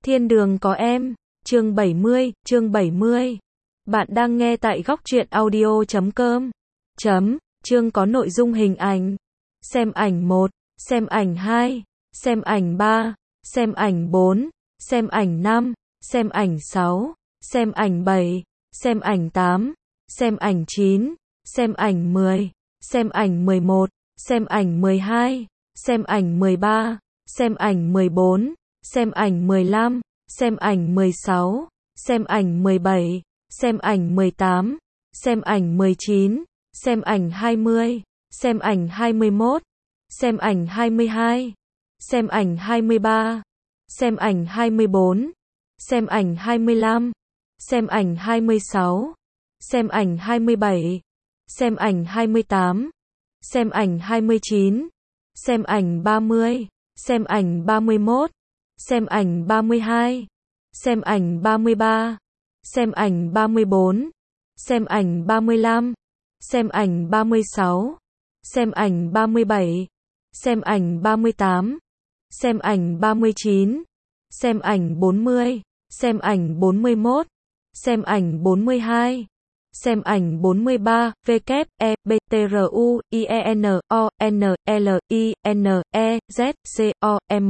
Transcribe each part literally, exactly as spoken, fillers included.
Thiên đường có em, chương bảy mươi, chương bảy mươi. Bạn đang nghe tại góc truyện audio chấm com. Chấm, chương có nội dung hình ảnh. Xem ảnh một, xem ảnh hai, xem ảnh ba, xem ảnh bốn, xem ảnh năm, xem ảnh sáu, xem ảnh bảy, xem ảnh tám, xem ảnh chín, xem ảnh mười, xem ảnh mười một, xem ảnh mười hai, xem ảnh mười ba, xem ảnh mười bốn, xem ảnh mười lăm, xem ảnh mười sáu, xem ảnh mười bảy, xem ảnh mười tám, xem ảnh mười chín, xem ảnh hai mươi, xem ảnh hai mươi mốt, xem ảnh hai mươi hai, xem ảnh hai mươi ba, xem ảnh hai mươi bốn, xem ảnh hai mươi lăm, xem ảnh hai mươi sáu, xem ảnh hai mươi bảy, xem ảnh hai mươi tám, xem ảnh hai mươi chín, xem ảnh ba mươi, xem ảnh ba mươi mốt, xem ảnh ba mươi hai, xem ảnh ba mươi ba, xem ảnh ba mươi bốn, xem ảnh ba mươi lăm, xem ảnh ba mươi sáu, xem ảnh ba mươi bảy, xem ảnh ba mươi tám, xem ảnh ba mươi chín, xem ảnh bốn mươi, xem ảnh bốn mươi mốt, xem ảnh bốn mươi hai, xem ảnh bốn mươi ba, W, E, B, T, R, U, I, E, N, O, N, L, I, N, E, Z, C, O, M.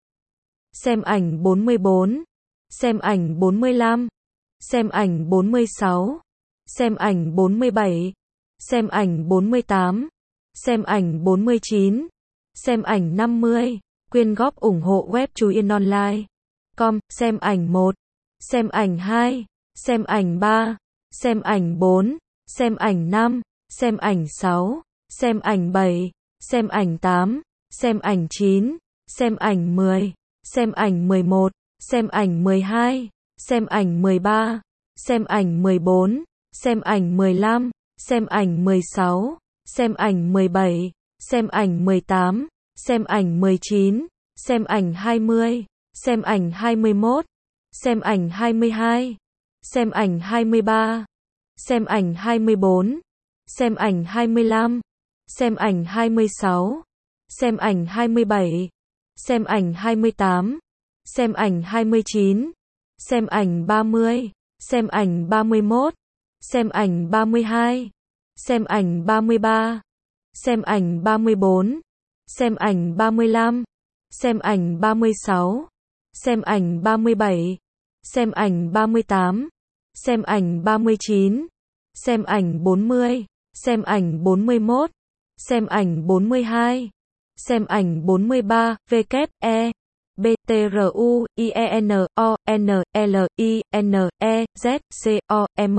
Xem ảnh bốn mươi bốn, xem ảnh bốn mươi lăm, xem ảnh bốn mươi sáu, xem ảnh bốn mươi bảy, xem ảnh bốn mươi tám, xem ảnh bốn mươi chín, xem ảnh năm mươi. Quyên góp ủng hộ web Chú Yên Online. Com, xem ảnh một, xem ảnh hai, xem ảnh ba, xem ảnh bốn, xem ảnh năm, xem ảnh sáu, xem ảnh bảy, xem ảnh tám, xem ảnh chín, xem ảnh mười, xem ảnh mười một, xem ảnh mười hai, xem ảnh mười ba, xem ảnh mười bốn, xem ảnh mười lăm, xem ảnh mười sáu, xem ảnh mười bảy, xem ảnh mười tám, xem ảnh mười chín, xem ảnh hai mươi, xem ảnh hai mươi mốt, xem ảnh hai mươi hai, xem ảnh hai mươi ba, xem ảnh hai mươi bốn, xem ảnh hai mươi lăm, xem ảnh hai mươi sáu, xem ảnh hai mươi bảy, xem ảnh hai mươi tám, xem ảnh hai mươi chín, xem ảnh ba mươi, xem ảnh ba mươi mốt, xem ảnh ba mươi hai, xem ảnh ba mươi ba, xem ảnh ba mươi bốn, xem ảnh ba mươi lăm, xem ảnh ba mươi sáu, xem ảnh ba mươi bảy, xem ảnh ba mươi tám, xem ảnh ba mươi chín, xem ảnh bốn mươi, xem ảnh bốn mươi mốt, xem ảnh bốn mươi hai, xem ảnh bốn mươi ba, W, E, B, T, R, U, I, E, N, O, N, L, I, N, E, Z, C, O, M.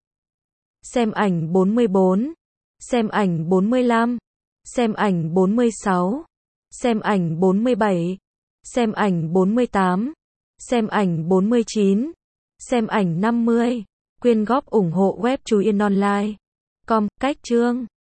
Xem ảnh bốn mươi bốn, xem ảnh bốn mươi lăm, xem ảnh bốn mươi sáu, xem ảnh bốn mươi bảy, xem ảnh bốn mươi tám, xem ảnh bốn mươi chín, xem ảnh năm mươi. Quyên góp ủng hộ web Chú Yên Online. Com, cách chương.